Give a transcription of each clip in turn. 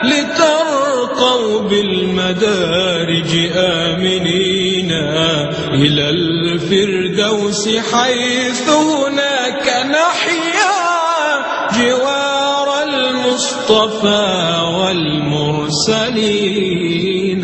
لترقوا بالمدارج آمنين إلى الفردوس حيث هناك نحيا جوار المصطفى والمرسلين.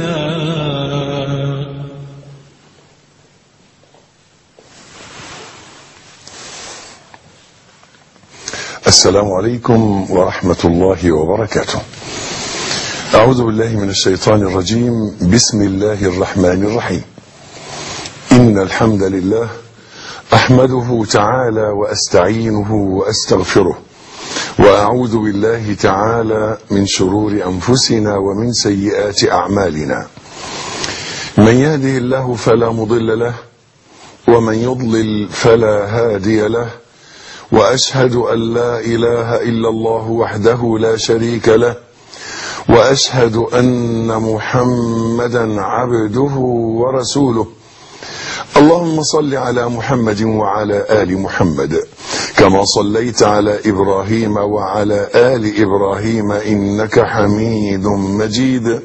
السلام عليكم ورحمة الله وبركاته. أعوذ بالله من الشيطان الرجيم. بسم الله الرحمن الرحيم. إن الحمد لله أحمده تعالى وأستعينه وأستغفره، وأعوذ بالله تعالى من شرور أنفسنا ومن سيئات أعمالنا. من يهده الله فلا مضل له، ومن يضلل فلا هادي له، وأشهد أن لا إله إلا الله وحده لا شريك له، وأشهد أن محمدا عبده ورسوله. اللهم صل على محمد وعلى آل محمد كما صليت على إبراهيم وعلى آل إبراهيم إنك حميد مجيد.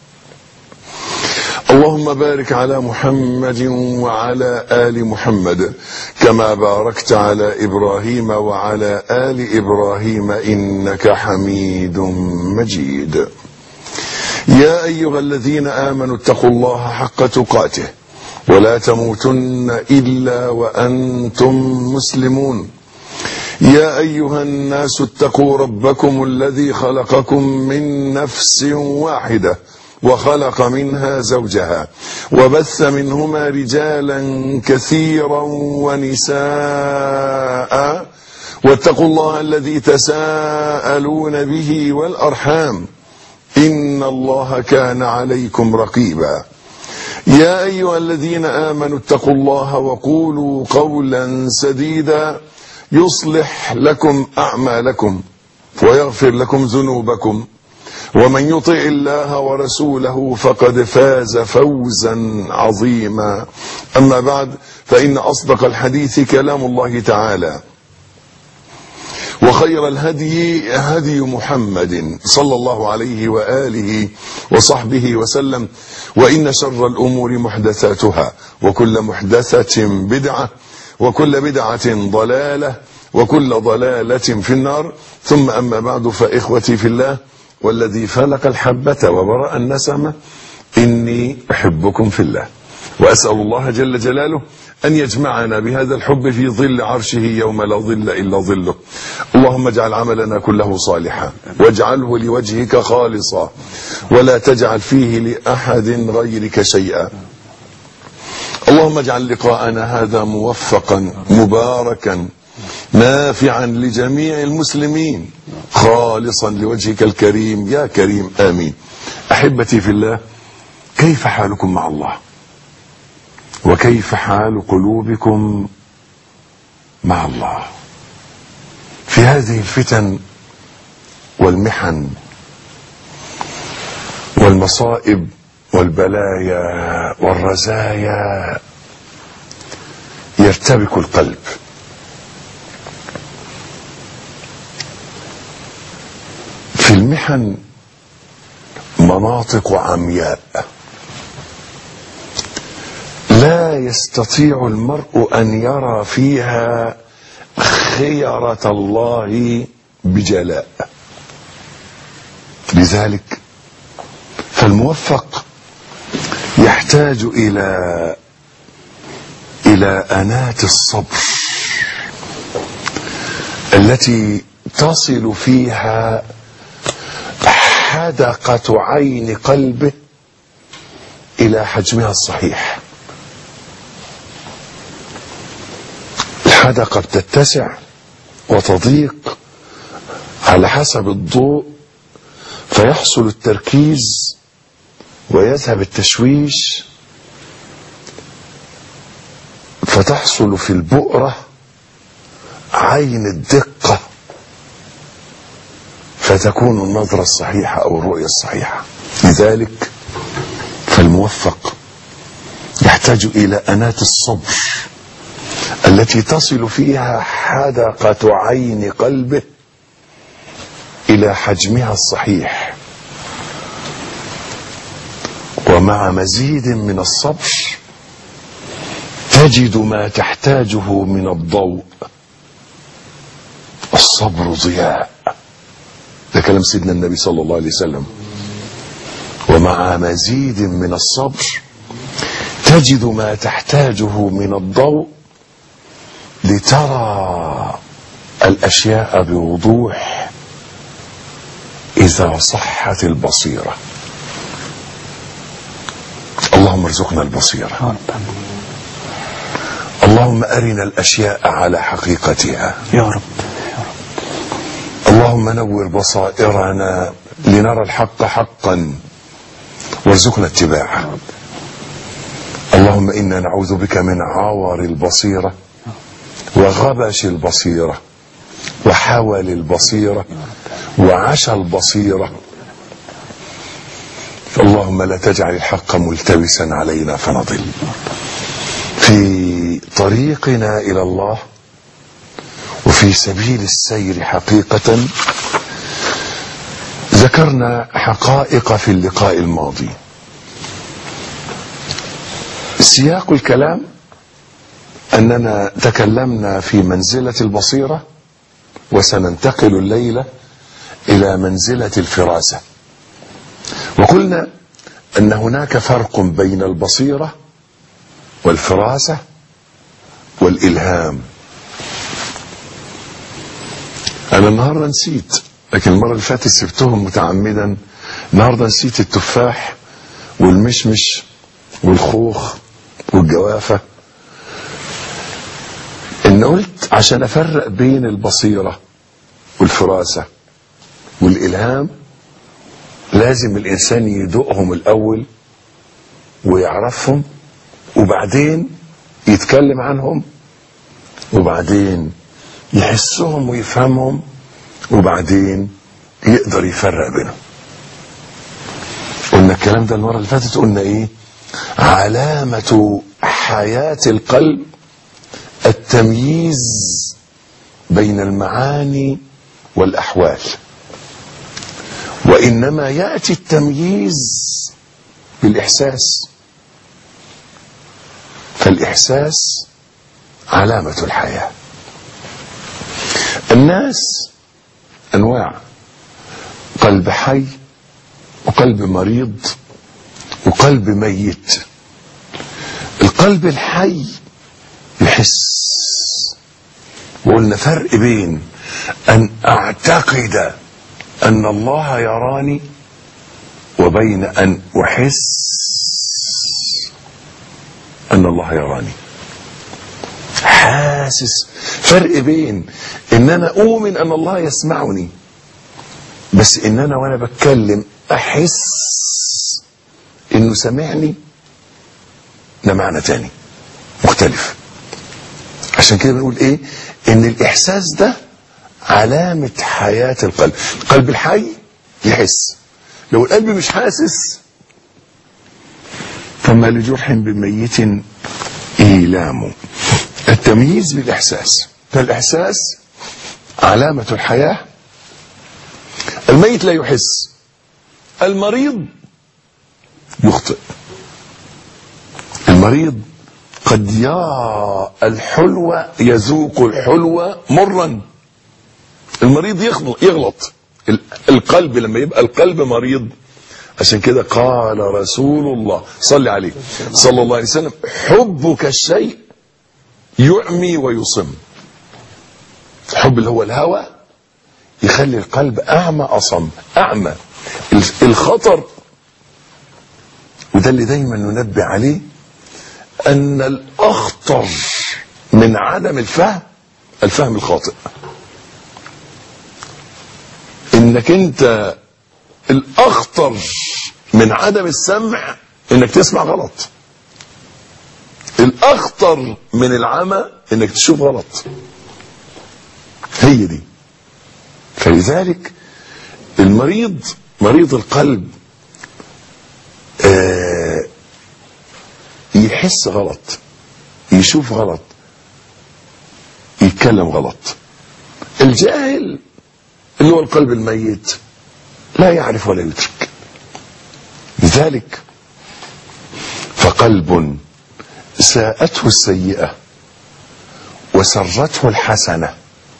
اللهم بارك على محمد وعلى آل محمد كما باركت على إبراهيم وعلى آل إبراهيم إنك حميد مجيد. يا أيها الذين آمنوا اتقوا الله حق تقاته ولا تموتن إلا وأنتم مسلمون. يا أيها الناس اتقوا ربكم الذي خلقكم من نفس واحدة وخلق منها زوجها وبث منهما رجالا كثيرا ونساء، واتقوا الله الذي تساءلون به والأرحام إن الله كان عليكم رقيبا. يا أيها الذين آمنوا اتقوا الله وقولوا قولا سديدا يصلح لكم أعمالكم ويغفر لكم ذنوبكم، ومن يطع الله ورسوله فقد فاز فوزا عظيما. أما بعد، فإن أصدق الحديث كلام الله تعالى، وخير الهدي هدي محمد صلى الله عليه وآله وصحبه وسلم، وإن شر الأمور محدثاتها، وكل محدثة بدعة، وكل بدعة ضلالة، وكل ضلالة في النار. ثم أما بعد، فإخوتي في الله والذي فلق الحبة وبرأ النسمة، إني أحبكم في الله، وأسأل الله جل جلاله أن يجمعنا بهذا الحب في ظل عرشه يوم لا ظل إلا ظله. اللهم اجعل عملنا كله صالحا، واجعله لوجهك خالصا، ولا تجعل فيه لأحد غيرك شيئا. اللهم اجعل لقاءنا هذا موفقا مباركا نافعا لجميع المسلمين، خالصا لوجهك الكريم يا كريم، آمين. أحبتي في الله، كيف حالكم مع الله؟ وكيف حال قلوبكم مع الله في هذه الفتن والمحن والمصائب والبلايا والرزايا؟ يرتبك القلب. في المحن مناطق عمياء لا يستطيع المرء أن يرى فيها خيرة الله بجلاء. لذلك فالموفق يحتاج إلى أنات الصبر التي تصل فيها حدقة عين قلبه إلى حجمها الصحيح. الحدقة بتتسع وتضيق على حسب الضوء، فيحصل التركيز ويذهب التشويش، فتحصل في البؤرة عين الدقة، فتكون النظرة الصحيحة أو الرؤية الصحيحة. لذلك فالموفق يحتاج إلى أنات الصبر التي تصل فيها حدقة عين قلبه إلى حجمها الصحيح. ومع مزيد من الصبر تجد ما تحتاجه من الضوء. الصبر ضياء، ده كلام سيدنا النبي صلى الله عليه وسلم. ومع مزيد من الصبر تجد ما تحتاجه من الضوء لترى الأشياء بوضوح إذا صحت البصيرة. اللهم ارزقنا البصيرة. اللهم أرنا الأشياء على حقيقتها يا رب. اللهم نور بصائرنا لنرى الحق حقا وارزقنا اتباعه. اللهم إنا نعوذ بك من عور البصيرة وغبش البصيرة وحول البصيرة وعشى البصيرة. اللهم لا تجعل الحق ملتبسا علينا فنضل. في طريقنا إلى الله وفي سبيل السير حقيقة ذكرنا حقائق في اللقاء الماضي. سياق الكلام أننا تكلمنا في منزلة البصيرة، وسننتقل الليلة إلى منزلة الفراسة. وقلنا أن هناك فرق بين البصيرة والفراسة والإلهام. أنا النهاردة نسيت، لكن المرة اللي فاتت سبتهم متعمدا. النهاردة نسيت التفاح والمشمش والخوخ والجوافة. إن قلت عشان أفرق بين البصيرة والفراسة والإلهام لازم الإنسان يدوقهم الأول ويعرفهم، وبعدين يتكلم عنهم، وبعدين يحسهم ويفهمهم، وبعدين يقدر يفرق بينهم. قلنا الكلام ده المرة اللي فاتت. قلنا ايه؟ علامة حياة القلب التمييز بين المعاني والأحوال، وإنما يأتي التمييز بالإحساس، فالإحساس علامة الحياة. الناس أنواع: قلب حي وقلب مريض وقلب ميت. القلب الحي يحس، وقلنا فرق بين أن أعتقد أن الله يراني وبين أن أحس أن الله يراني. حاسس. فرق بين ان انا اؤمن ان الله يسمعني، بس ان انا وانا بتكلم احس انه سمعني، ده معنى تاني مختلف. عشان كده بنقول ايه؟ ان الاحساس ده علامة حياة القلب. القلب الحي يحس. لو القلب مش حاسس فما لجرح بميت إيلام. التمييز بالإحساس، فالإحساس علامة الحياة. الميت لا يحس، المريض يخطئ. المريض قد يرى الحلوة، يذوق الحلوة مرا. المريض يغلط. القلب لما يبقى القلب مريض، عشان كده قال رسول الله صلى عليه صلى الله عليه وسلم: حبك الشيء يعمي ويصم. الحب اللي هو الهوى يخلي القلب أعمى أصم. أعمى. الخطر، وده اللي دايما ننبه عليه، أن الأخطر من عدم الفهم الخاطئ. إنك أنت الأخطر من عدم السمع إنك تسمع غلط. الأخطر من العمى إنك تشوف غلط. هي دي. فلذلك المريض، مريض القلب، يحس غلط، يشوف غلط، يتكلم غلط. الجاهل اللي هو القلب الميت لا يعرف ولا يدرك. لذلك فقلب ساءته السيئة وسرته الحسنة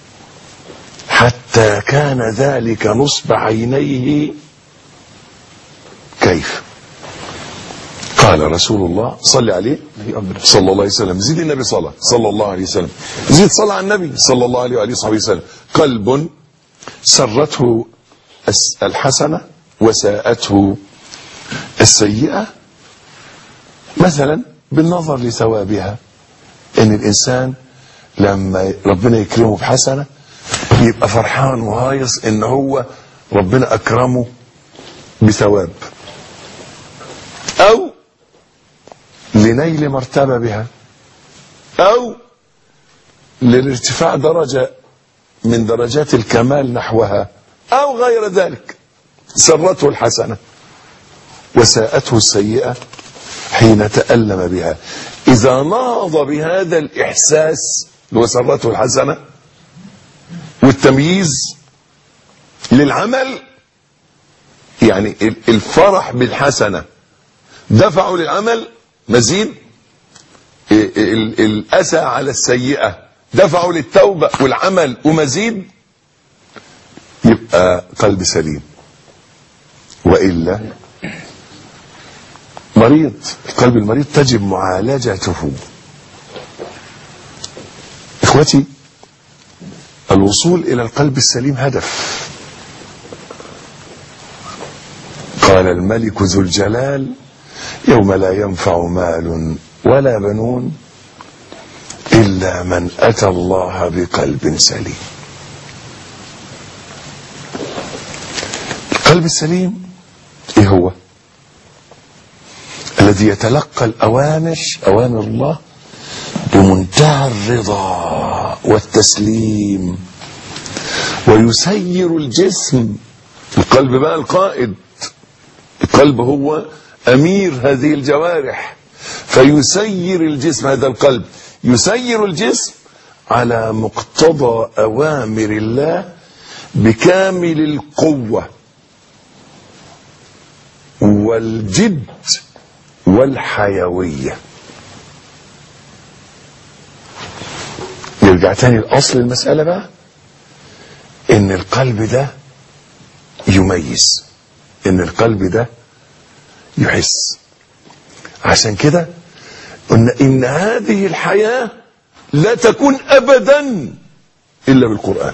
حتى كان ذلك نصب عينيه. كيف؟ قال رسول الله صلى عليه صلى الله عليه وسلم، زيد النبي صلى الله عليه وسلم، زيد صلى على النبي صلى الله عليه وآله وسلم. قلب سرته الحسنة وساءته السيئة، مثلا بالنظر لثوابها، ان الانسان لما ربنا يكرمه بحسنة يبقى فرحان وهايص ان هو ربنا اكرمه بثواب، او لنيل مرتبة بها، او للارتفاع درجة من درجات الكمال نحوها، او غير ذلك. سرته الحسنة وساءته السيئة حين تألم بها. إذا نهض بهذا الإحساس وسرته الحسنة والتمييز للعمل، يعني الفرح بالحسنة دفعوا للعمل مزيد، الأسى على السيئة دفعوا للتوبة والعمل ومزيد، يبقى قلب سليم. وإلا مريض، القلب المريض تجب معالجته. إخوتي، الوصول إلى القلب السليم هدف. قال الملك ذو الجلال: يوم لا ينفع مال ولا بنون إلا من أتى الله بقلب سليم. القلب السليم إيه هو؟ الذي يتلقى أوامر الله بمنتهى الرضا والتسليم، ويسير الجسم. القلب بقى القائد، القلب هو أمير هذه الجوارح، فيسير الجسم. هذا القلب يسير الجسم على مقتضى أوامر الله بكامل القوة والجد والحيوية. يرجع تاني الأصل المسألة بقى، إن القلب ده يميز، إن القلب ده يحس. عشان كده قلنا إن هذه الحياة لا تكون أبدا إلا بالقرآن.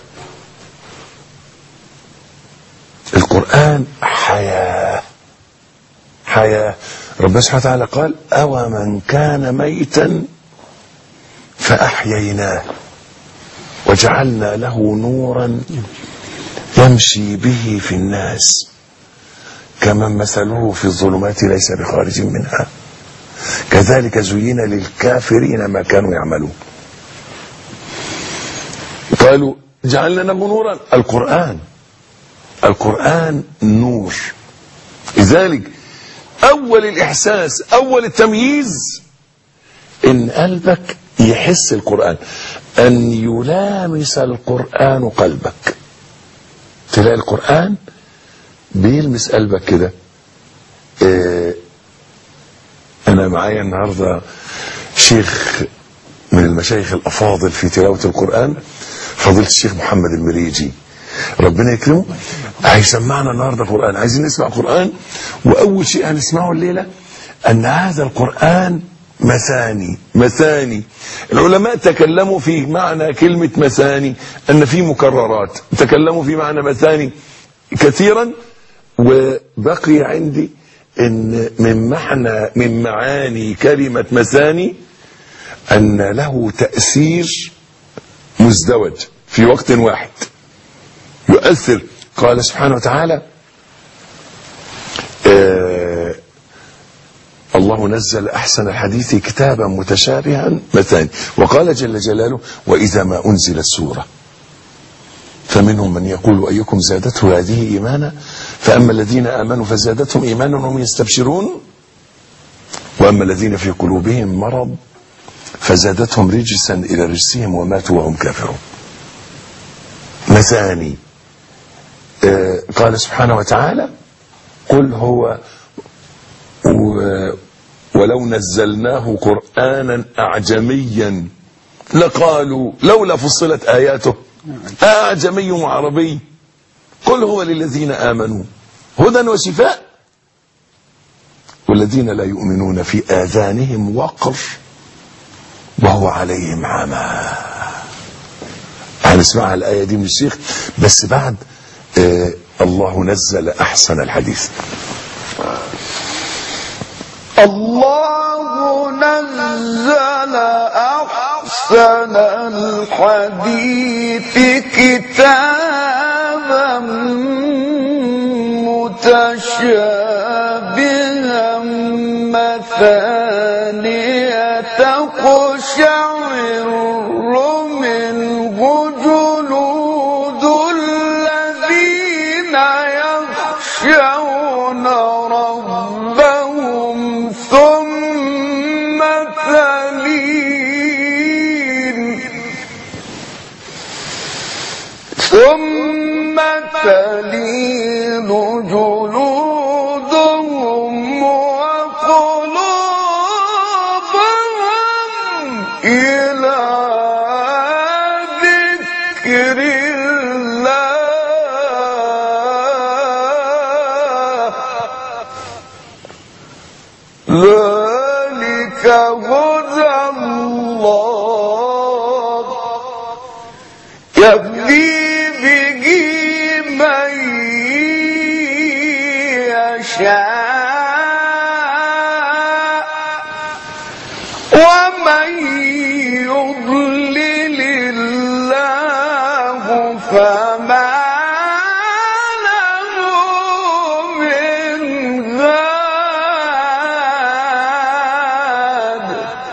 القرآن حياة، حياة. ربنا سبحانه وتعالى قال: أو من كان ميتا فأحييناه وجعلنا له نورا يمشي به في الناس كمن مثله في الظلمات ليس بخارج منها كذلك زين للكافرين ما كانوا يعملون. قالوا جعلنا له نورا، القرآن نور. لذلك أول الإحساس، أول التمييز، إن قلبك يحس القرآن، أن يلامس القرآن قلبك. تلاقي القرآن بيلمس قلبك كده. أنا معايا النهاردة شيخ من المشايخ الأفاضل في تلاوة القرآن، فضيلة الشيخ محمد المريجي، ربنا يكرمه، هيسمعنا النهاردة قرآن. عايزين نسمع قرآن، وأول شيء هنسمعه الليلة أن هذا القرآن مثاني. العلماء تكلموا في معنى كلمة مثاني، أن في مكررات، تكلموا في معنى مثاني كثيرا، وبقي عندي إن من معاني كلمة مثاني أن له تأثير مزدوج في وقت واحد يؤثر. قال سبحانه وتعالى: الله نزل أحسن الحديث كتابا متشابها مثاني. وقال جل جلاله: وإذا ما أنزلت سورة فمنهم من يقول أيكم زادته هذه إيمانا فأما الذين آمنوا فزادتهم إيمانا وهم يستبشرون وأما الذين في قلوبهم مرض فزادتهم رجسا إلى رجسهم وماتوا وهم كافرون. مثاني. قال سبحانه وتعالى: قل هو ولو نزلناه قرآنا أعجميا لقالوا لولا فصلت آياته أعجمي وعربي قل هو للذين آمنوا هدى وشفاء والذين لا يؤمنون في آذانهم وقر وهو عليهم عمى. هنسمعها الآية دي من الشيخ بس بعد الله نزل أحسن الحديث. الله نزل أحسن الحديث كتابا متشابها مثانية تقشعر منه جلود الذين يخشون ربهم ثم تلين جلودهم وقلوبهم إلى ذكر الله ذلك هدى الله يهدي به من يشاء ومن يضلل الله فما له من هاد.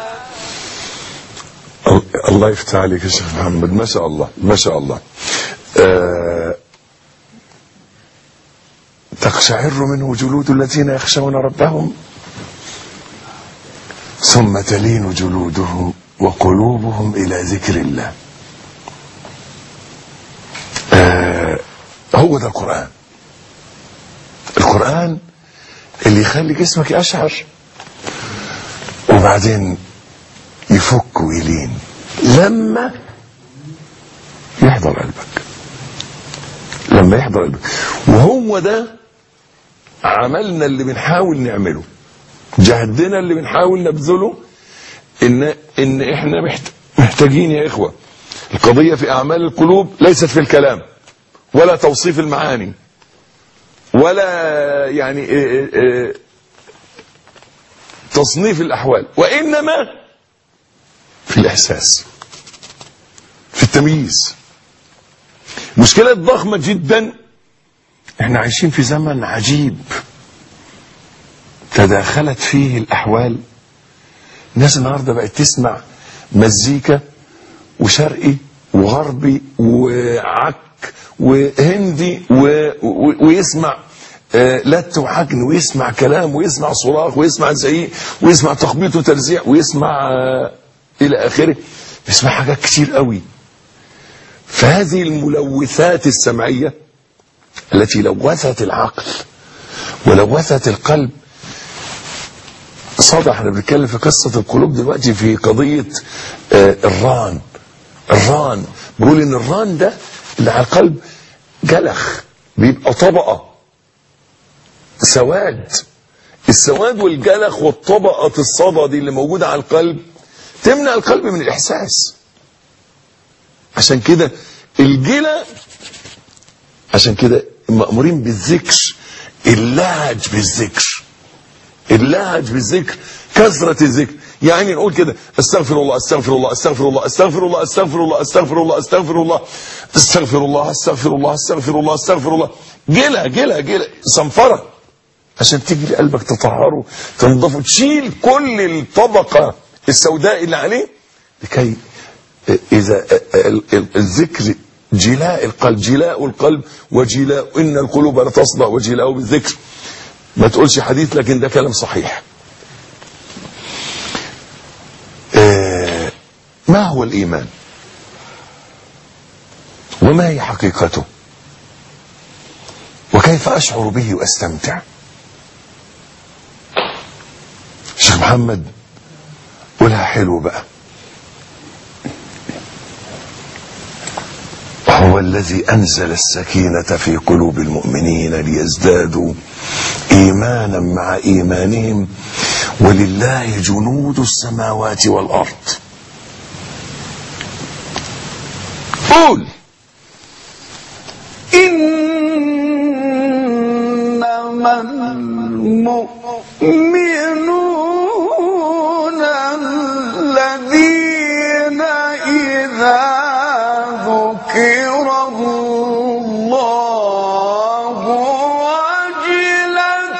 الله يفتح عليك يا شيخ محمد، ما شاء الله ما شاء الله. تقشعر منه جلود الذين يخشون ربهم ثم تلين جلودهم وقلوبهم إلى ذكر الله. هو ده القرآن. القرآن اللي يخلي جسمك يقشعر وبعدين يفك ويلين لما يحضر قلبك، لما يحضر قلبك. وهو ده عملنا اللي بنحاول نعمله، جهدنا اللي بنحاول نبذله، ان احنا محتاجين يا اخوة. القضية في اعمال القلوب ليست في الكلام ولا توصيف المعاني ولا يعني تصنيف الاحوال، وانما في الاحساس، في التمييز. مشكلة ضخمة جدا، احنا عايشين في زمن عجيب تداخلت فيه الاحوال. الناس النهارده بقت تسمع مزيكا وشرقي وغربي وعك وهندي ويسمع لت وحجن، ويسمع كلام، ويسمع صراخ، ويسمع زعيق، ويسمع تخبيط وترزيع، ويسمع الى اخره. بيسمع حاجات كتير قوي. فهذه الملوثات السمعية التي لوثت العقل ولوثت القلب. صدق احنا بنتكلم في قصة القلوب دلوقتي في قضية الران. بيقول ان الران ده اللي على القلب جلخ، بيبقى طبقة سواد. السواد والجلخ والطبقة الصدى دي اللي موجودة على القلب تمنع القلب من الإحساس. عشان كده الجلة، عشان كده مأمورين بالذكر، اللهج بالذكر، كثرة الذكر. يعني نقول كده استغفر الله استغفر الله استغفر الله استغفر الله استغفر الله استغفر الله استغفر الله استغفر الله استغفر الله استغفر الله استغفر الله. جلة صنفرة عشان تيجي لقلبك تطهره تنضفه، تشيل كل الطبقة السوداء اللي عليه، لكي إذا الذكر جلاء القلب وجلاء إن القلوب لتصدأ وجلاء بالذكر. ما تقولش حديث لكن ده كلام صحيح. ما هو الإيمان وما هي حقيقته وكيف أشعر به وأستمتع؟ الشيخ محمد محمد قولها حلو بقى. هو الذي أنزل السكينة في قلوب المؤمنين ليزدادوا إيمانا مع إيمانهم ولله جنود السماوات والأرض. قول إنما المؤمنون الذين إذا ذكر الله وجلت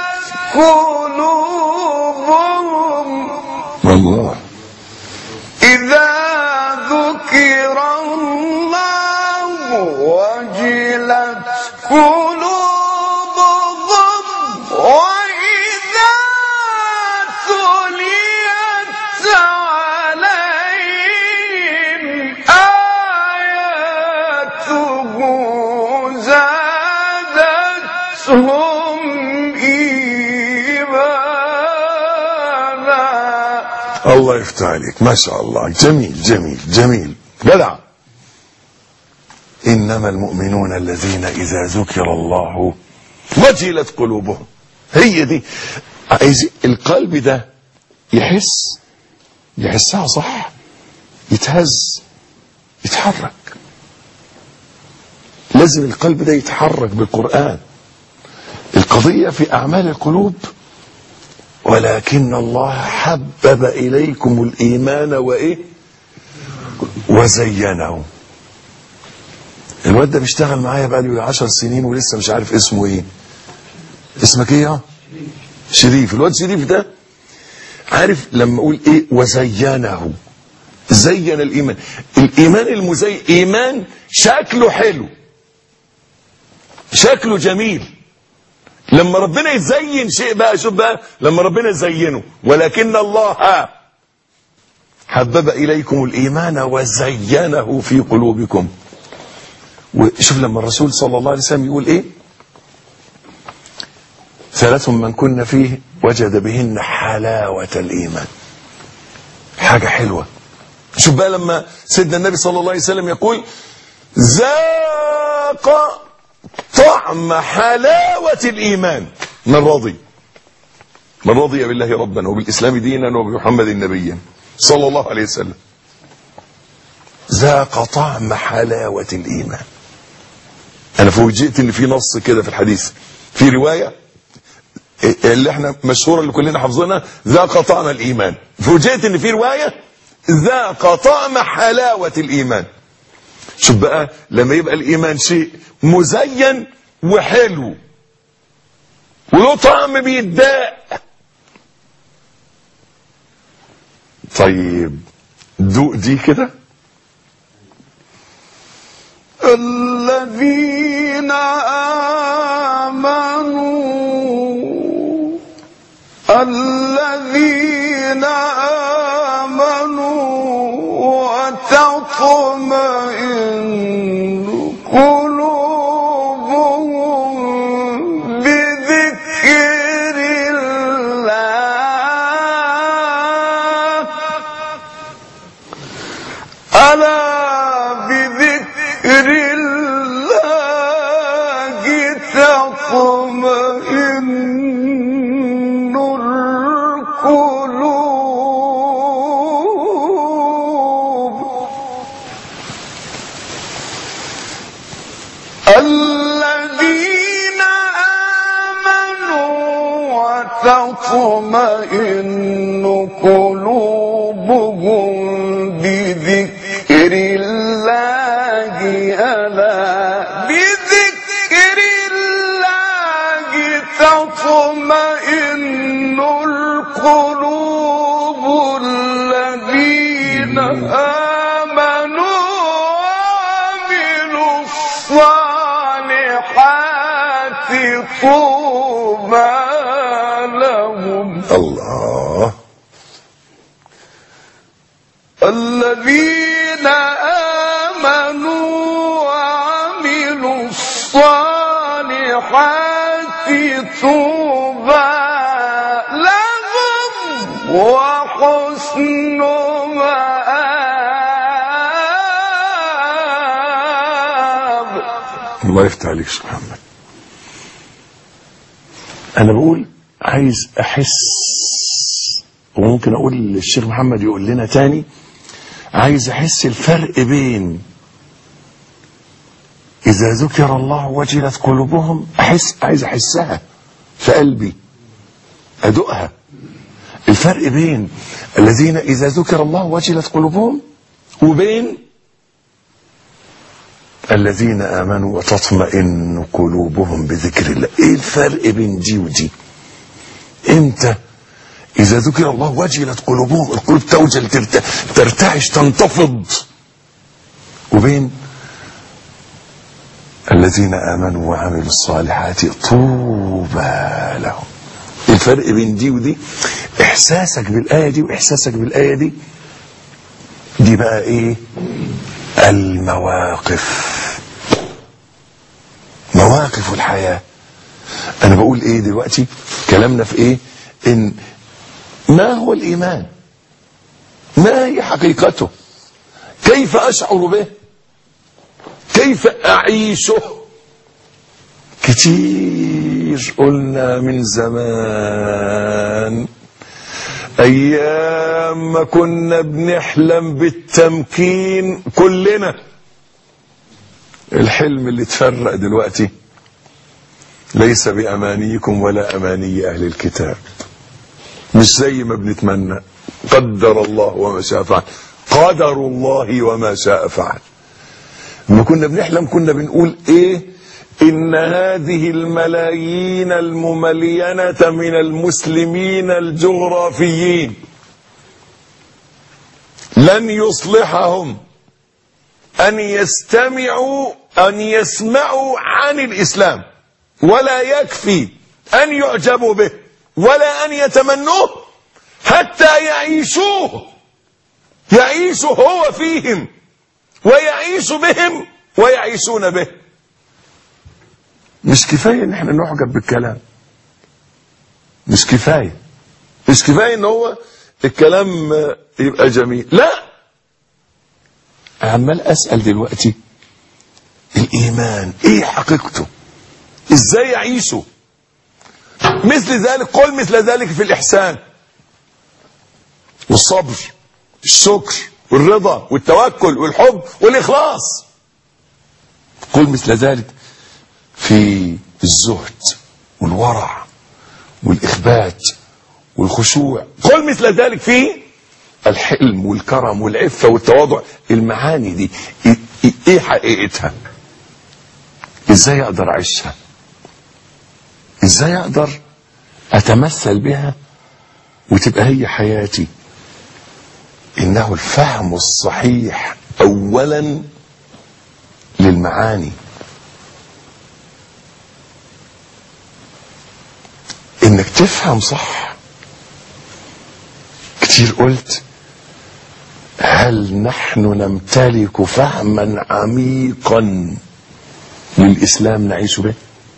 قلوبهم. الله. إذا ذكر الله وجلت قلوبهم وإذا تليت عليهم آياته زادتهم إيمانا. الله يفتح عليك، ما شاء الله، جميل جميل جميل، جدع. إنما المؤمنون الذين إذا ذكر الله وجلت قلوبهم. هي دي عايز القلب ده يحسها صح، يتهز، يتحرك. لازم القلب ده يتحرك بالقرآن. القضية في أعمال القلوب. ولكن الله حبب إليكم الإيمان وإيه وزينه. الواد ده بيشتغل معايا بقاله 10 سنين ولسه مش عارف اسمه ايه. اسمك ايه يا شريف؟ الواد شريف ده عارف لما اقول ايه وزينه، زين الايمان. الايمان المزين ايمان شكله حلو، شكله جميل. لما ربنا يزين شيء بقى، شوف بقى لما ربنا يزينه، ولكن الله حبب إليكم الإيمان وزينه في قلوبكم. وشوف لما الرسول صلى الله عليه وسلم يقول إيه؟ 3 من كن فيه وجد بهن حلاوة الإيمان. حاجة حلوة. شوف بقى لما سيدنا النبي صلى الله عليه وسلم يقول ذاق طعم حلاوة الإيمان من رضي بالله ربا وبالإسلام دينا وبمحمد نبيا صلى الله عليه وسلم. ذاق طعم حلاوة الإيمان. أنا فوجئت إن في نص كده في الحديث، في رواية اللي احنا مشهورة اللي كلنا حافظينها ذاق طعم الإيمان، فوجئت إن في رواية ذاق طعم حلاوة الإيمان. شوف بقى لما يبقى الإيمان شيء مزين وحلو وله طعم بيداء. طيب دوق دي كده. الذين آمنوا وتطمئن قلوبهم بذكر الله. ألا بذكر الله تطمئن القلوب. الذين آمنوا وتطمئن قلوبهم بذكر الله. ألا بذكر الله تطمئن القلوب. الذين آمنوا وعملوا الصالحات طوبى لهم. الله. الذين آمنوا وعملوا الصالحات طوبى لهم وحسن مآب. الله يفتح عليك يا محمد. انا بقول عايز احس، وممكن اقول للشيخ محمد يقول لنا تاني، عايز احس الفرق بين اذا ذكر الله وجلت قلوبهم، عايز احسها في قلبي، ادوقها. الفرق بين الذين اذا ذكر الله وجلت قلوبهم وبين الذين آمنوا وتطمئن قلوبهم بذكر الله. ايه الفرق بين دي ودي؟ امتى اذا ذكر الله وجلت قلوبهم، القلوب توجل ترتعش تنتفض، وبين الذين آمنوا وعملوا الصالحات طوبى لهم. الفرق بين دي ودي احساسك بالآية دي واحساسك بالآية دي. دي بقى ايه؟ المواقف، مواقف الحياة. انا بقول ايه دلوقتي؟ كلامنا في ايه؟ ان ما هو الايمان؟ ما هي حقيقته؟ كيف اشعر به؟ كيف اعيشه؟ كتير قلنا من زمان، ايام ما كنا بنحلم بالتمكين كلنا. الحلم اللي اتفرق دلوقتي ليس بامانيكم ولا اماني اهل الكتاب، مش زي ما بنتمنى. قدر الله وما شاء فعل، قدر الله وما شاء فعل. لما كنا بنحلم كنا بنقول ايه؟ إن هذه الملايين المملينة من المسلمين الجغرافيين لن يصلحهم أن يسمعوا عن الإسلام، ولا يكفي أن يعجبوا به ولا أن يتمنوه، حتى يعيشوه، يعيش هو فيهم ويعيش بهم ويعيشون به. مش كفاية ان احنا نعجب بالكلام، مش كفاية ان هو الكلام يبقى جميل، لا. عمال اسأل دلوقتي الايمان ايه حقيقته؟ ازاي يعيشه؟ مثل ذلك قل مثل ذلك في الاحسان والصبر، الشكر والرضا والتوكل والحب والاخلاص. قل مثل ذلك في الزهد والورع والإخبات والخشوع. قل مثل ذلك في الحلم والكرم والعفة والتواضع. المعاني دي ايه حقيقتها؟ ازاي اقدر اعيشها؟ ازاي اقدر اتمثل بها وتبقى هي حياتي؟ انه الفهم الصحيح اولا للمعاني، انك تفهم صح. كتير قلت هل نحن نمتلك فهما عميقا للإسلام نعيش به؟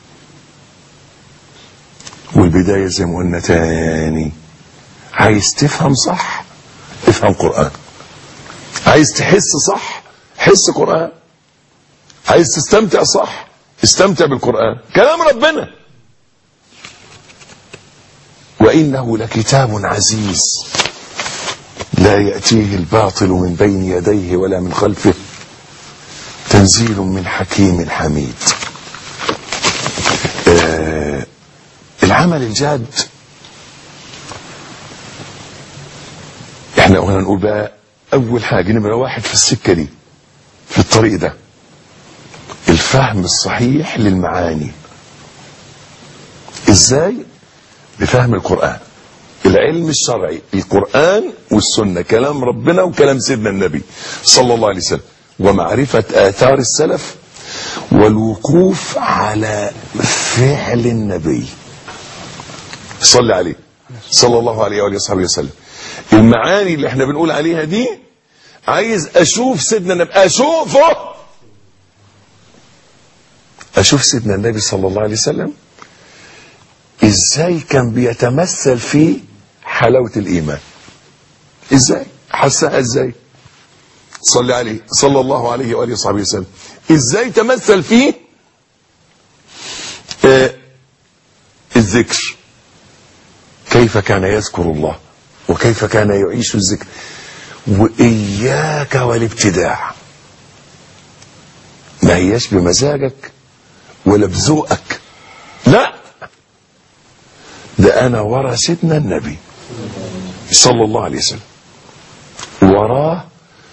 والبداية زي ما قلنا تاني، عايز تفهم صح افهم قرآن، عايز تحس صح حس قرآن، عايز تستمتع صح استمتع بالقرآن، كلام ربنا. وإنه لكتاب عزيز لا يأتيه الباطل من بين يديه ولا من خلفه تنزيل من حكيم حميد. العمل الجاد، احنا هنقول بقى اول حاجة نمرة واحد في السكة دي، في الطريق ده، الفهم الصحيح للمعاني. ازاي؟ بفهم القرآن، العلم الشرعي، القرآن والسنة، كلام ربنا وكلام سيدنا النبي صلى الله عليه وسلم، ومعرفة آثار السلف والوقوف على فعل النبي صلى عليه صلى الله عليه وآله وصحبه وسلم. المعاني اللي احنا بنقول عليها دي عايز اشوف سيدنا النبي، اشوف سيدنا النبي صلى الله عليه وسلم ازاي كان بيتمثل في حلاوة الإيمان. إزاي؟ حسها إزاي؟ صلى عليه صلى الله عليه وآله وصحبه وسلم. إزاي تمثل فيه الذكر؟ كيف كان يذكر الله وكيف كان يعيش الذكر. وإياك والابتداع، ما هياش بمزاجك ولا بذوقك، لا، ده أنا ورا سيدنا النبي صلى الله عليه وسلم، وراه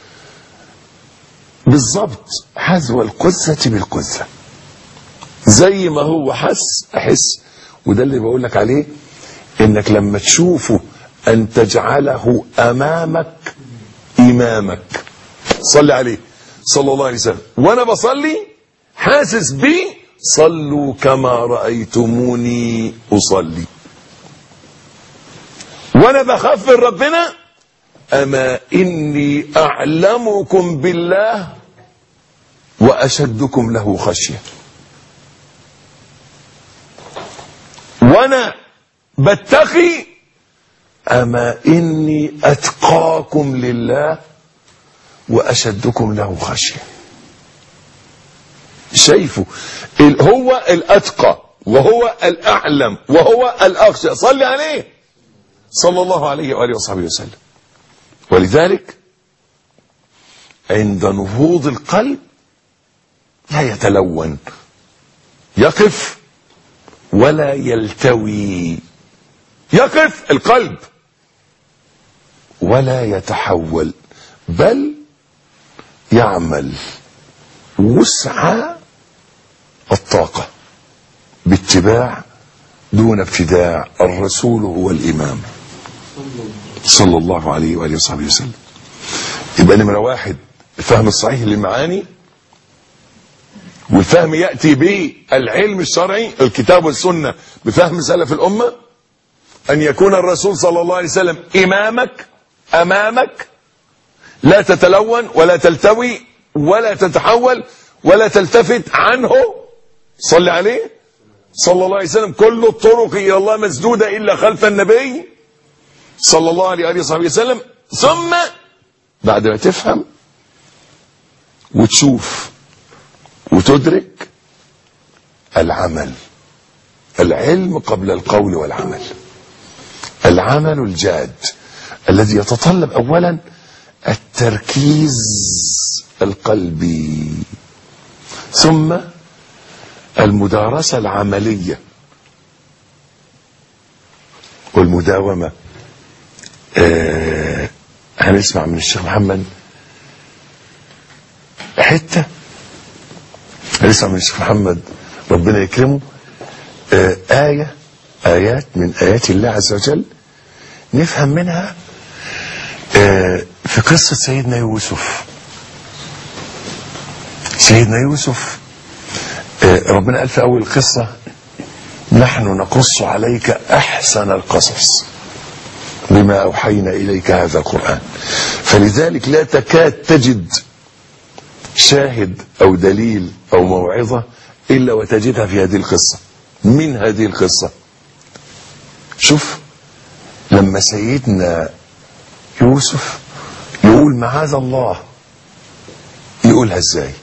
بالضبط حذو القذة بالقذة، زي ما هو أحس. وده اللي بقول لك عليه، إنك لما تشوفه أن تجعله أمامك إمامك. صلي عليه صلى الله عليه وسلم. وأنا بصلي حاسس بي، صلوا كما رأيتموني أصلي. وأنا بخاف من ربنا، أما إني أعلمكم بالله وأشدكم له خشية. وأنا بتقي، أما إني أتقاكم لله وأشدكم له خشية. شايفه هو الأتقى وهو الأعلم وهو الأخشى. صلي عليه صلى الله عليه وآله وصحبه وسلم. ولذلك عند نهوض القلب لا يتلون، يقف ولا يلتوي. يقف القلب ولا يتحول، بل يعمل وسع الطاقة باتباع دون ابتداع. الرسول هو الإمام صلى الله عليه وآله وصحبه وسلم. يبقى نمرة واحد الفهم الصحيح للمعاني، والفهم يأتي بالعلم الشرعي الكتاب والسنة بفهم سلف الأمة. أن يكون الرسول صلى الله عليه وسلم إمامك أمامك، لا تتلون ولا تلتوي ولا تتحول ولا تلتفت عنه. صل عليه صلى الله عليه وسلم. كل الطرق إلى الله مسدودة إلا خلف النبي صلى الله عليه وآله وصحبه وسلم. ثم بعد ما تفهم وتشوف وتدرك، العمل. العلم قبل القول والعمل. العمل الجاد الذي يتطلب أولا التركيز القلبي، ثم المدارسة العملية والمداومة. هنسمع من الشيخ محمد حتة، هنسمع من الشيخ محمد ربنا يكرمه آيات من آيات الله عز وجل نفهم منها في قصة سيدنا يوسف. سيدنا يوسف ربنا قال في أول القصة: نحن نقص عليك أحسن القصص بما أوحينا إليك هذا القرآن. فلذلك لا تكاد تجد شاهد أو دليل أو موعظة إلا وتجدها في هذه القصة. من هذه القصة شوف لما سيدنا يوسف يقول معاذ الله، يقولها ازاي؟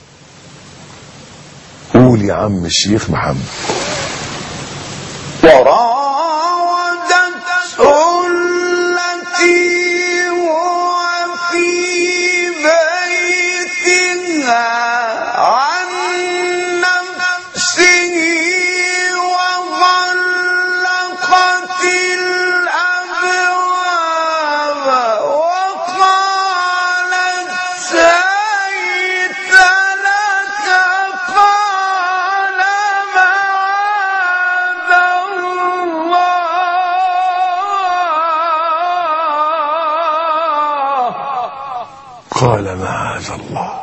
قول يا عم الشيخ محمد. وراودته التي هو في بيتها عن نفسه وغلقت الأبواب وقالت هيت لك قال معاذ الله.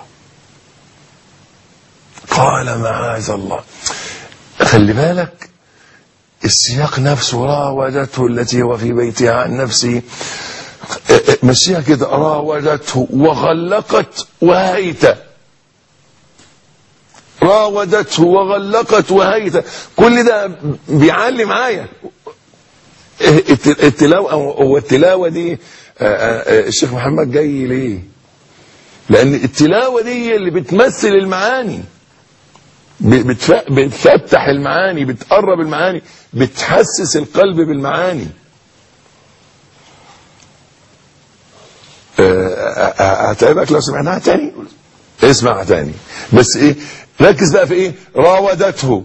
قال معاذ الله. خلي بالك السياق نفسه، راودته التي هو في بيتها عن نفسه، مشيها كده، راودته وغلقت وهيت، راودته وغلقت وهيت. كل ده بيعلم معايا التلاوة هو التلاوة دي الشيخ محمد جاي ليه؟ لأن التلاوة دي اللي بتمثل المعاني، بتفتح المعاني، بتقرب المعاني، بتحسس القلب بالمعاني. هتعبك لو سمعناها تاني؟ اسمعها تاني، بس ايه، ركز بقى في ايه. راودته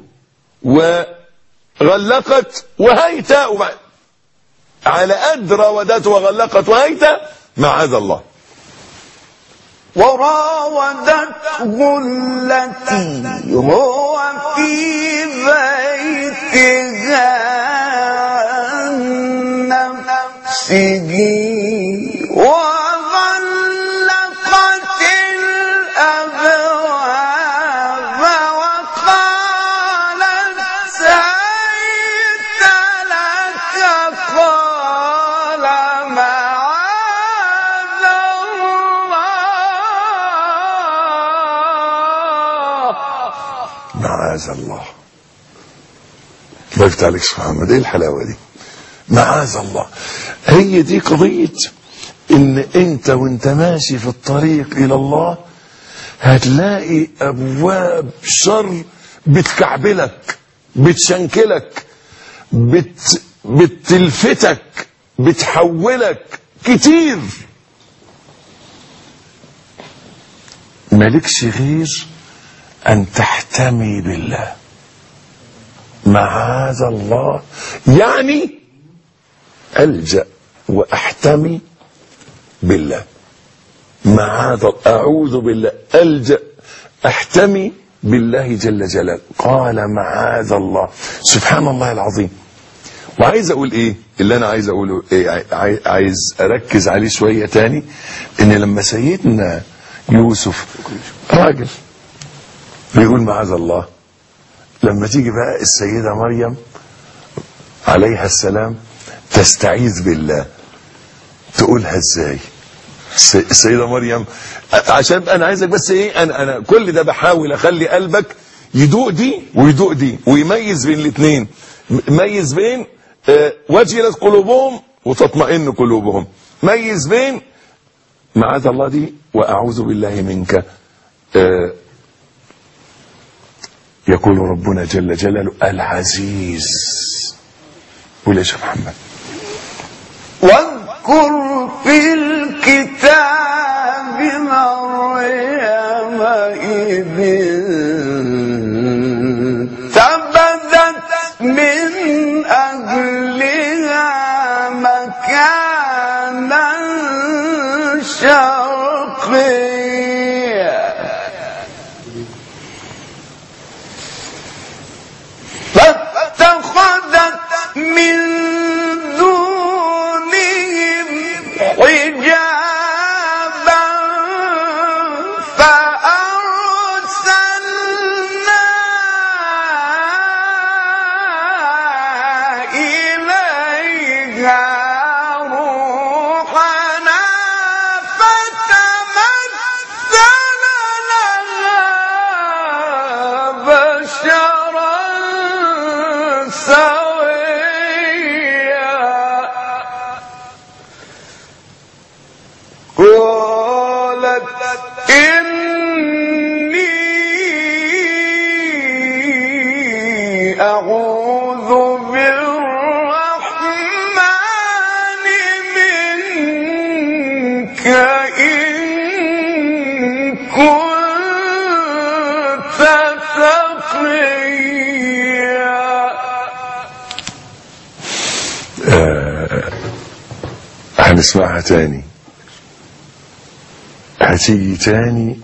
وغلقت وهيت، على قد راودته وغلقت وهيت معاذ الله. وراودته التي هو في بيتها عن نفسه وغلقت الأبواب وقالت هيت لك، قال معاذ الله. معاذ الله. الله يفتح عليك يا محمد، ايه الحلاوه دي؟ معاذ الله. هي دي قضيه ان انت وانت ماشي في الطريق الى الله هتلاقي ابواب شر بتكعبلك، بتشنكلك، بتلفتك، بتحولك كتير. مالكش غير ان تحتمي بالله. معاذ الله يعني ألجأ وأحتمي بالله. معاذ، أعوذ بالله، ألجأ، أحتمي بالله جل جلاله. قال معاذ الله. سبحان الله العظيم. وعايز أقول إيه اللي أنا عايز أقوله إيه، عايز أركز عليه شوية تاني. إن لما سيدنا يوسف راجل بيقول معاذ الله، لما تيجي بقى السيدة مريم عليها السلام تستعيذ بالله، تقولها ازاي؟ السيدة مريم، عشان انا عايزك بس ايه، انا كل ده بحاول اخلي قلبك يدوق دي ويدوق دي ويميز بين الاثنين، ميز بين وجلت قلوبهم وتطمئن قلوبهم، ميز بين معاذ الله دي واعوذ بالله منك. يقول ربنا جل جلاله العزيز. قول يا شيخ محمد. واذكر في الكتاب مريم إذ انتبذت من أهلها مكانا شرقيا فاتخذت من دونهم حجابا فأرسلنا إليها روحنا فتمثل لها بشرا سويا قالت إني أعوذ بالرحمن منك إن كنت تقيا. هنسمعها تاني، هتيجي تاني.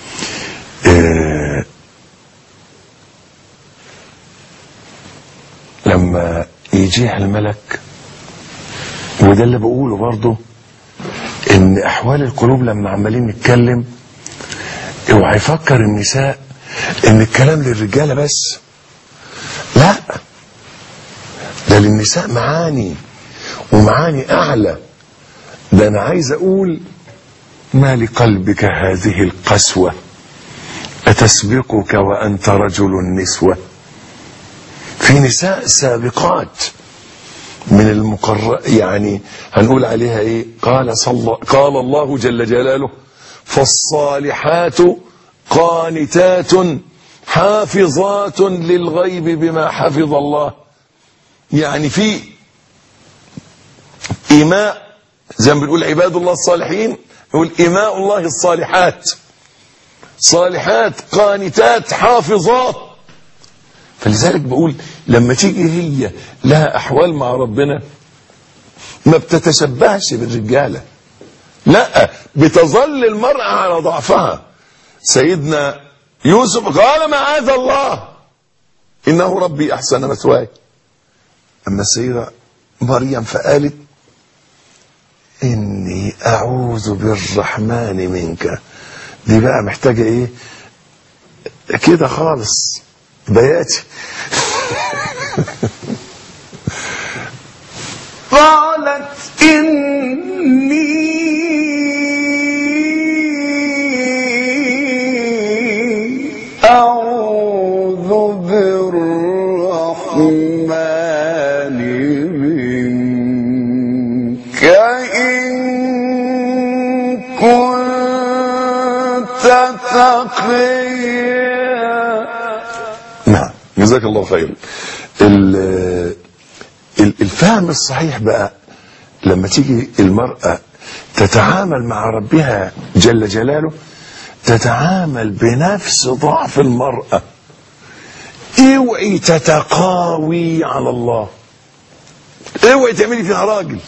لما يجيها الملك، وده اللي بقوله برضو، ان احوال القلوب لما عمالين نتكلم اوعى يفكر النساء ان الكلام للرجاله بس، لا، ده للنساء معاني ومعاني اعلى. ده انا عايز اقول ما لقلبك هذه القسوة أتسبقك وأنت رجل النسوة. في نساء سابقات من المقرر، يعني هنقول عليها ايه؟ قال الله جل جلاله: فالصالحات قانتات حافظات للغيب بما حفظ الله. يعني في إيماء، زي ما بنقول عباد الله الصالحين، نقول إيماء الله الصالحات، صالحات قانتات حافظات. فلذلك بقول لما تيجي هي لها أحوال مع ربنا ما بتتشبهش بالرجالة، لا، بتظل المرأة على ضعفها. سيدنا يوسف قال: معاذ الله إنه ربي أحسن مثواي. أما السيدة مريم فقالت: إني أعوذ بالرحمن منك. دي بقى محتاجة إيه كده خالص، بياتي. قالت إني أعوذ بالرحمن منك إن كنت تقيا. نعم، جزاك الله خير. الفهم الصحيح بقى لما تيجي المرأة تتعامل مع ربها جل جلاله، تتعامل بنفس ضعف المرأة. اوعي تتقاوي على الله، اوعي تعملي فيها راجل،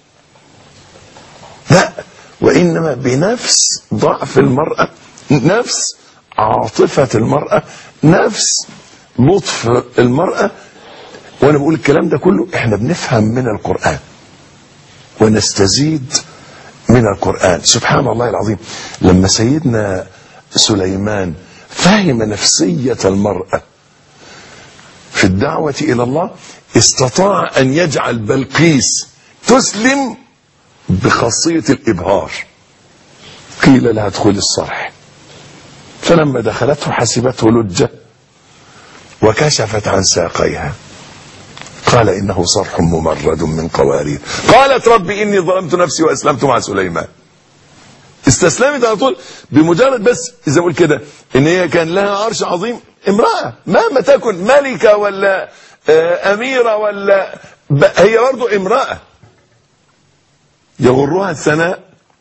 لا، وإنما بنفس ضعف المرأة، نفس عاطفة المرأة، نفس لطف المرأة. وانا بقول الكلام ده كله احنا بنفهم من القرآن ونستزيد من القرآن. سبحان الله العظيم، لما سيدنا سليمان فهم نفسية المرأة في الدعوة إلى الله، استطاع أن يجعل بلقيس تسلم بخاصية الإبهار. قيل لها ادخلي الصرح، فلما دخلته حسبته لجة وكشفت عن ساقيها، قال إنه صرح ممرد من قوارير. قالت ربي إني ظلمت نفسي وأسلمت مع سليمان. استسلمت على طول، بمجرد بس إذا أقول كده إن هي كان لها عرش عظيم. امرأة مهما تكن ملكة ولا أميرة ولا هي برضو امرأة، يغرها الثناء،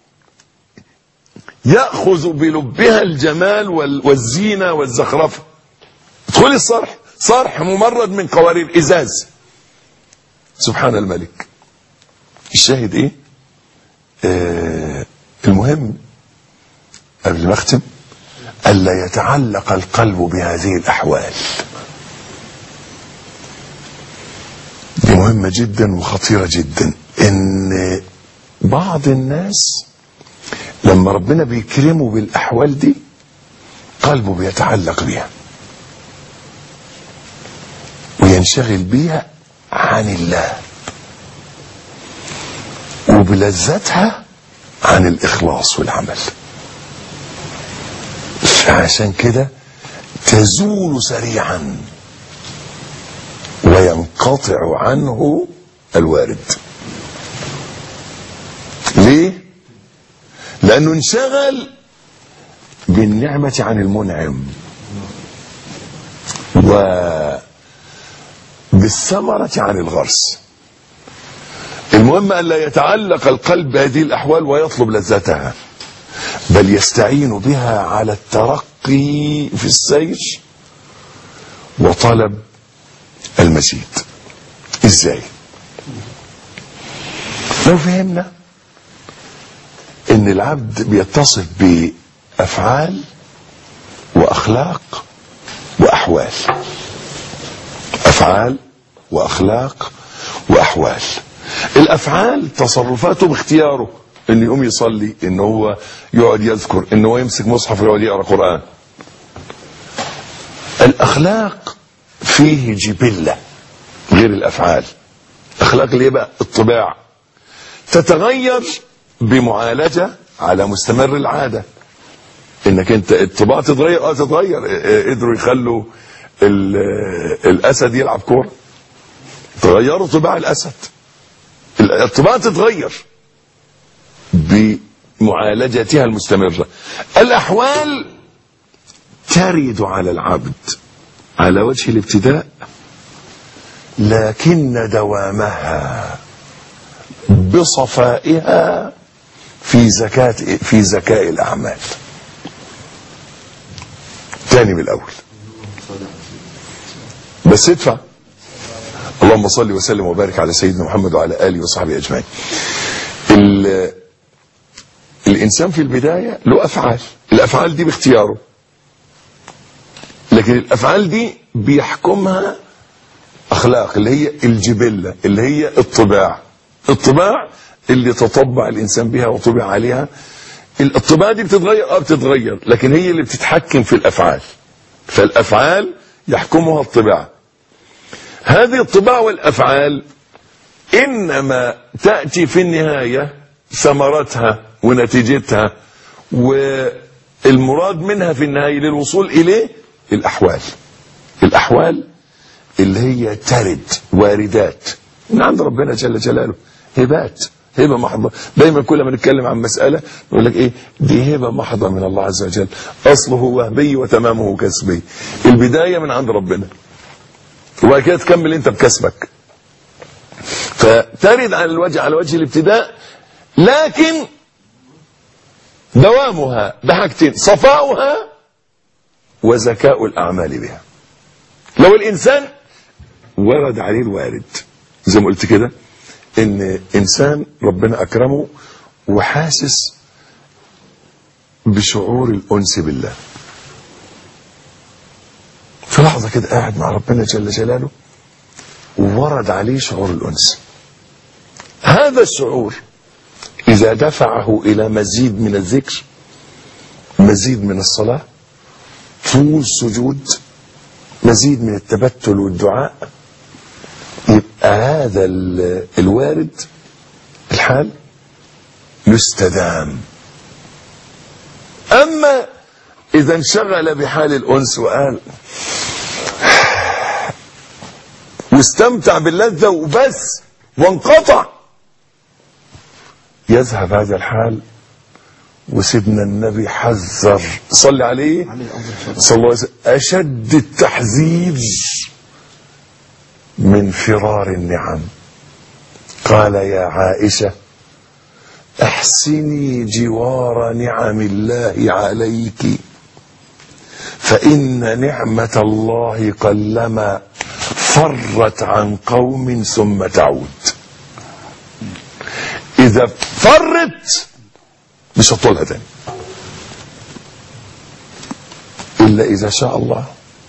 يأخذ بلبها الجمال والزينة والزخرفة. ادخلي الصرح، صرح ممرد من قوارير إزاز. سبحان الملك. الشاهد ايه؟ المهم قبل ما اختم ألا يتعلق القلب بهذه الأحوال. دي مهمة جدا وخطيرة جدا، ان بعض الناس لما ربنا بيكرمه بالأحوال دي قلبه بيتعلق بيها وينشغل بيها عن الله، وبلذتها عن الإخلاص والعمل. فعشان كده تزول سريعا وينقطع عنه الوارد. ليه؟ لأنه انشغل بالنعمة عن المنعم وبالثمرة عن الغرس. المهم أن لا يتعلق القلب بهذه الأحوال ويطلب لذتها، بل يستعين بها على الترقي في السير وطلب المزيد. ازاي؟ لو فهمنا ان العبد بيتصف بأفعال وأخلاق وأحوال، أفعال وأخلاق وأحوال. الأفعال تصرفاته باختياره، انه يقوم يصلي، انه هو يقعد يذكر، انه هو يمسك مصحف ويقعد يقرأ قرآن. الأخلاق فيه جبلة غير الأفعال. أخلاق اللي هي بقى الطباع تتغير بمعالجة على مستمر العادة. انك انت الطباع تتغير، تتغير. قدروا يخلوا الأسد يلعب كورة، تغيروا طباع الأسد. الطباع تتغير بمعالجتها المستمرة. الأحوال ترد على العبد على وجه الابتداء، لكن دوامها بصفائها في زكاء الأعمال. تاني من الأول، بس ادفع. اللهم صل وسلم وبارك على سيدنا محمد وعلى آله وصحبه أجمعين. الإنسان في البداية له أفعال، الأفعال دي باختياره، لكن الأفعال دي بيحكمها أخلاق اللي هي الجبلة، اللي هي الطباع اللي تطبع الإنسان بها وطبع عليها. الطباع دي بتتغير بتتغير، لكن هي اللي بتتحكم في الأفعال، فالأفعال يحكمها الطباع. هذه الطباع والأفعال إنما تأتي في النهاية ثمرتها ونتيجتها والمراد منها في النهاية للوصول إليه الأحوال اللي هي ترد، واردات من عند ربنا جل جلاله، هبة محضة. دايما كل ما نتكلم عن مسألة نقول لك ايه؟ دي هبة محضة من الله عز وجل، أصله وهبي وتمامه كسبي. البداية من عند ربنا، وبعد كده تكمل انت بكسبك. فترد على وجه الابتداء، لكن دوامها بحاجتين: صفاؤها وزكاء الأعمال بها. لو الإنسان ورد عليه الوارد زي ما قلت كده، ان انسان ربنا اكرمه وحاسس بشعور الانس بالله، في لحظه كده قاعد مع ربنا جل جلاله وورد عليه شعور الانس، هذا الشعور اذا دفعه الى مزيد من الذكر، مزيد من الصلاه، طول سجود، مزيد من التبتل والدعاء، يبقى هذا الوارد الحال يستدام. أما إذا انشغل بحال الأنس وقال واستمتع باللذة وبس وانقطع، يذهب هذا الحال. وسيدنا النبي حذر، صلى عليه صلى الله عليه وسلم، أشد التحذير من فرار النعم. قال: يا عائشة احسني جوار نعم الله عليك، فإن نعمة الله قلما فرت عن قوم ثم تعود. إذا فرت مش هتطولها تاني إلا إذا شاء الله.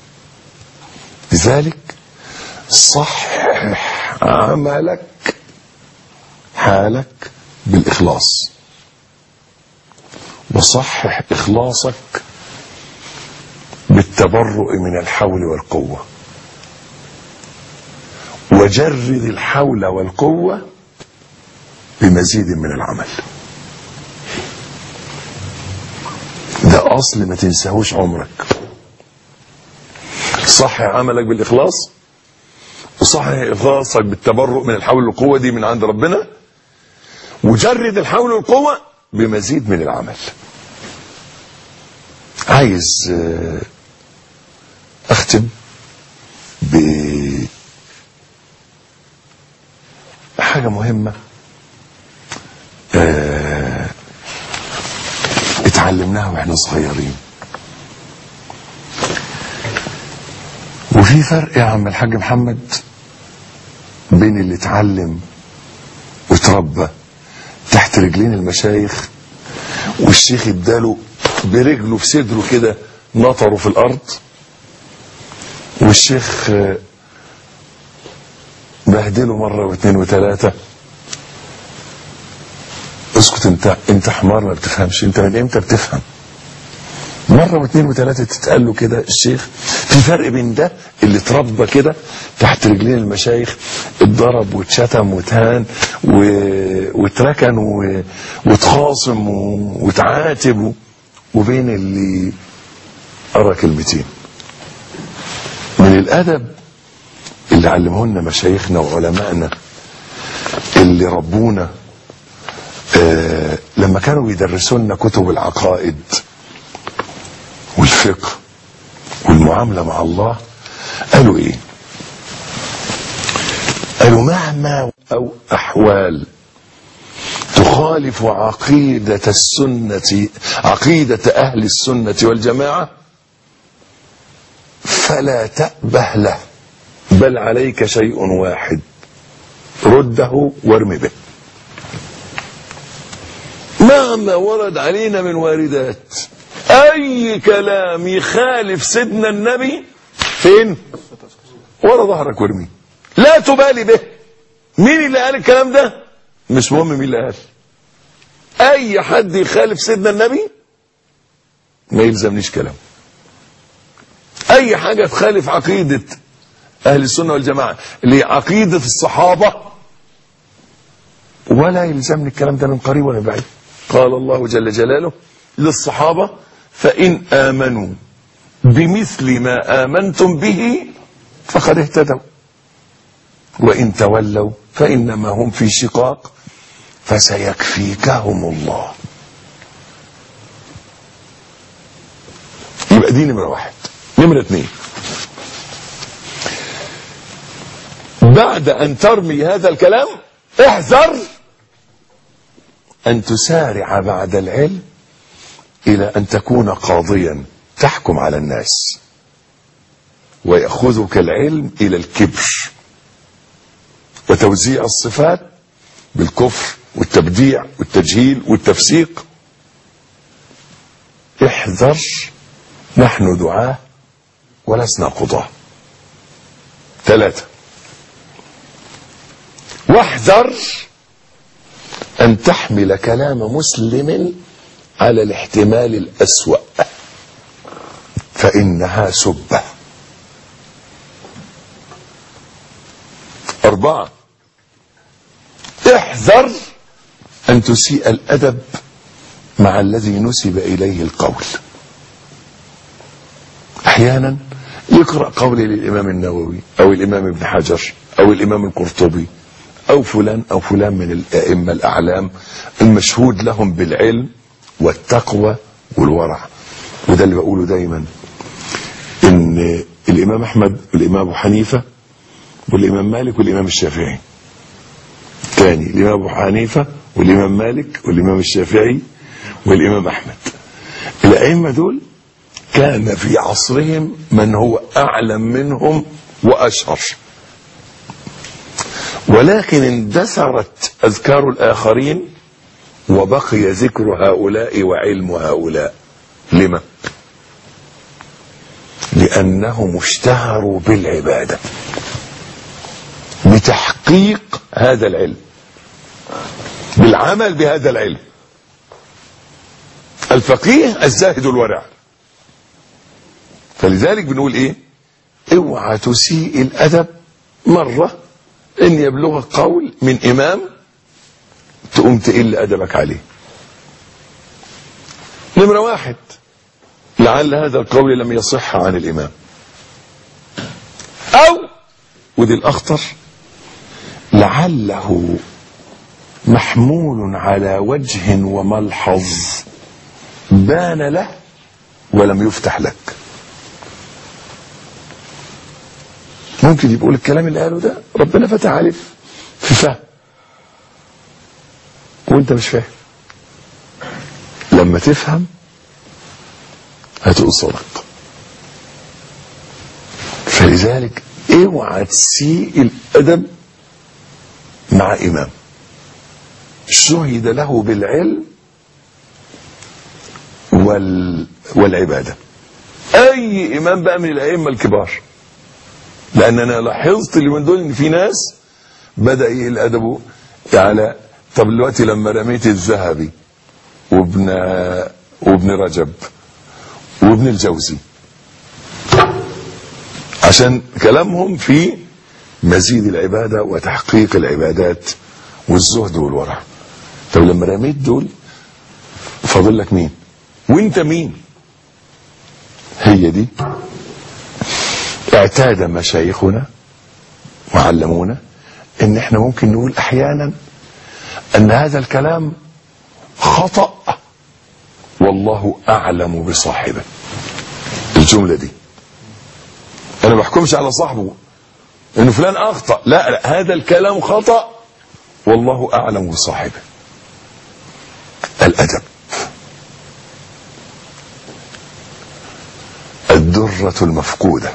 لذلك صحح عملك، حالك بالإخلاص، وصحح إخلاصك بالتبرؤ من الحول والقوة، وجرد الحول والقوة بمزيد من العمل. ده أصل ما تنساهوش عمرك. صحح عملك بالإخلاص، وصحح إخلاصك بالتبرؤ من الحول والقوة، دي من عند ربنا، وجرد الحول والقوة بمزيد من العمل. عايز أختم بحاجة مهمة اتعلمناها واحنا صغيرين. وفي فرق يا عم الحاج محمد بين اللي اتعلم وتربى تحت رجلين المشايخ، والشيخ اداله برجله في صدره كده نطره في الارض، والشيخ بهدله مرة واثنين وثلاثة. اسكت انت حمار ما بتفهمش، انت من امتى بتفهم؟ مرة واثنين وثلاثة تتقال له كده الشيخ. في فرق بين ده اللي اتربى كده تحت رجلين المشايخ، اتضرب واتشتم واتهان واتركن واتخاصم واتعاتب، وبين اللي قرا كلمتين. من الادب اللي علمهن مشايخنا وعلمائنا اللي ربونا لما كانوا بيدرسونا كتب العقائد والفقه والمعاملة مع الله قالوا ايه؟ قالوا مهما او احوال تخالف عقيدة السنة، عقيدة اهل السنة والجماعة، فلا تأبه له، بل عليك شيء واحد، رده وارم به. مهما ورد علينا من واردات، اي كلام يخالف سيدنا النبي فين؟ ورا ظهرك وارميه، لا تبالي به. مين اللي قال الكلام ده؟ مش مهم مين اللي قال. اي حد يخالف سيدنا النبي ما يلزمنيش كلام. اي حاجة تخالف عقيدة اهل السنة والجماعة اللي عقيدة الصحابة ولا يلزمني الكلام ده من قريب ولا بعيد. قال الله جل جلاله للصحابة: فإن آمنوا بمثل ما آمنتم به فقد اهتدوا وإن تولوا فإنما هم في شقاق فسيكفيكهم الله. يبقى دي نمرة واحد. نمرة اثنين، بعد أن ترمي هذا الكلام احذر أن تسارع بعد العلم إلى أن تكون قاضيا تحكم على الناس، ويأخذك العلم إلى الكبر وتوزيع الصفات بالكفر والتبديع والتجهيل والتفسيق. احذر، نحن دعاة ولسنا قضاة. 3، واحذر أن تحمل كلام مسلم على الاحتمال الأسوأ فإنها سبة. 4، احذر أن تسيء الأدب مع الذي نسب إليه القول. أحيانا يقرأ قول للإمام النووي أو الإمام ابن حجر أو الإمام القرطبي أو فلان من الأئمة الأعلام المشهود لهم بالعلم والتقوى والورع. وده اللي بقوله دايما، إن الإمام أحمد والإمام أبو حنيفة والإمام مالك والإمام الشافعي، تاني الإمام أبو حنيفة والإمام مالك والإمام الشافعي والإمام أحمد، الأئمة دول كان في عصرهم من هو أعلم منهم وأشهر، ولكن اندثرت أذكار الآخرين وبقي ذكر هؤلاء وعلم هؤلاء. لما؟ لأنهم اشتهروا بالعبادة، بتحقيق هذا العلم، بالعمل بهذا العلم. الفقيه الزاهد الورع. فلذلك بنقول ايه؟ اوعى تسيء الأدب مرة ان يبلغك قول من امام تقوم تقل ادبك عليه. نمرة 1، لعل هذا القول لم يصح عن الامام، او ودي الاخطر، لعله محمول على وجه وملحظ بان له ولم يفتح لك. ممكن يقول الكلام اللي قاله ده ربنا فتح عليه في فهم وانت مش فاهم. لما تفهم هتقول صدق. فلذلك اوعى تسيء الادب مع امام شهد له بالعلم والعباده. اي امام بقى من الائمه الكبار، لان انا لاحظت اللي من دول ان في ناس بدا يقل ادبه على. طب دلوقتي لما رميت الذهبي وابن رجب وابن الجوزي عشان كلامهم في مزيد العباده وتحقيق العبادات والزهد والورع، طب لما رميت دول فاضل لك مين؟ وانت مين؟ هي دي اعتاد مشايخنا وعلمونا ان احنا ممكن نقول احيانا أن هذا الكلام خطأ والله أعلم بصاحبه. الجملة دي أنا ما بحكمش على صاحبه إنه فلان أخطأ، لا، هذا الكلام خطأ والله أعلم بصاحبه. الأدب. الدرة المفقودة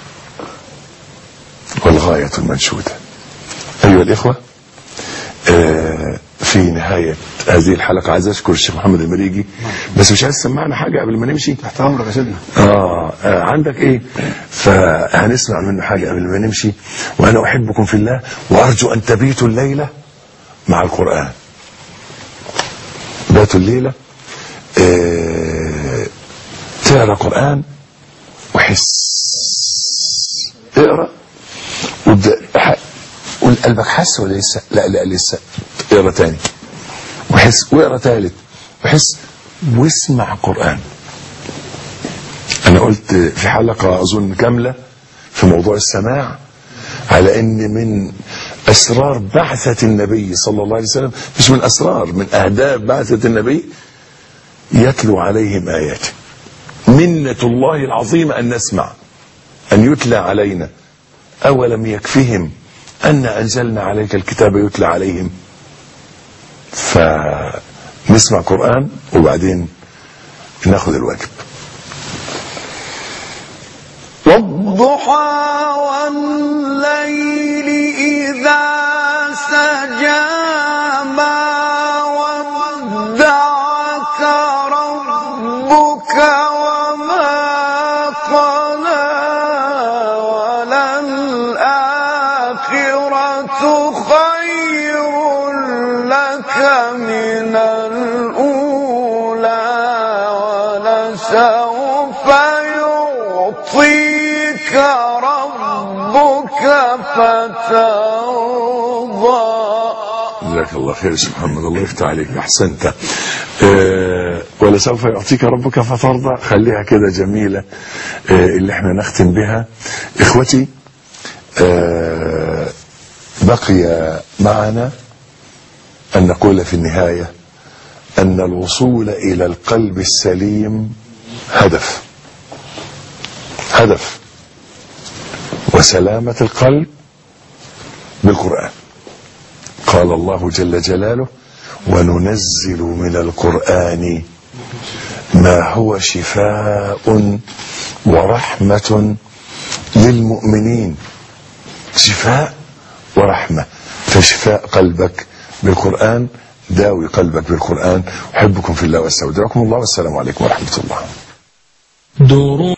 والغاية المنشودة. أيها الإخوة، في نهاية هذه الحلقة عايز أشكر الشيخ محمد المريجي، بس مش عايز تسمعنا حاجة قبل ما نمشي؟ تحت أمرك يا سيدنا. عندك إيه؟ فهنسمع منه حاجة قبل ما نمشي. وأنا أحبكم في الله وأرجو أن تبيتوا الليلة مع القرآن. باتوا الليلة تقرأ قرآن وحس، اقرأ وابدأ. قول قلبك حس ولا لسه؟ لا لسه. اقرأ تاني وحس، واقرأ تالت وحس، واسمع قرآن. أنا قلت في حلقة أظن كاملة في موضوع السماع على أن من أسرار بعثة النبي صلى الله عليه وسلم، مش من أسرار، من أهداف بعثة النبي، يتلو عليهم آياته. منة الله العظيمة أن نسمع، أن يتلى علينا. أولم يكفهم أن أنزلنا عليك الكتاب يتلى عليهم. فنسمع قرآن وبعدين ناخذ الواجب. والضحى والليل إذا سجى ما ودعك ربك وما قلى وللآخرة خير لك من الأولى ولسوف يعطيك ربك فترضى. جزاك الله خير يا شيخ محمد، الله يفتح عليك، احسنت. ولسوف يعطيك ربك فترضى، خليها كده جميله اللي احنا نختم بها. اخوتي، بقي معنا ان نقول في النهايه ان الوصول الى القلب السليم هدف، وسلامه القلب بالقرآن. قال الله جل جلاله: وننزل من القرآن ما هو شفاء ورحمة للمؤمنين. شفاء ورحمة، فشفاء قلبك بالقرآن، داوي قلبك بالقرآن. أحبكم في الله واستودعكم الله، والسلام عليكم ورحمة الله.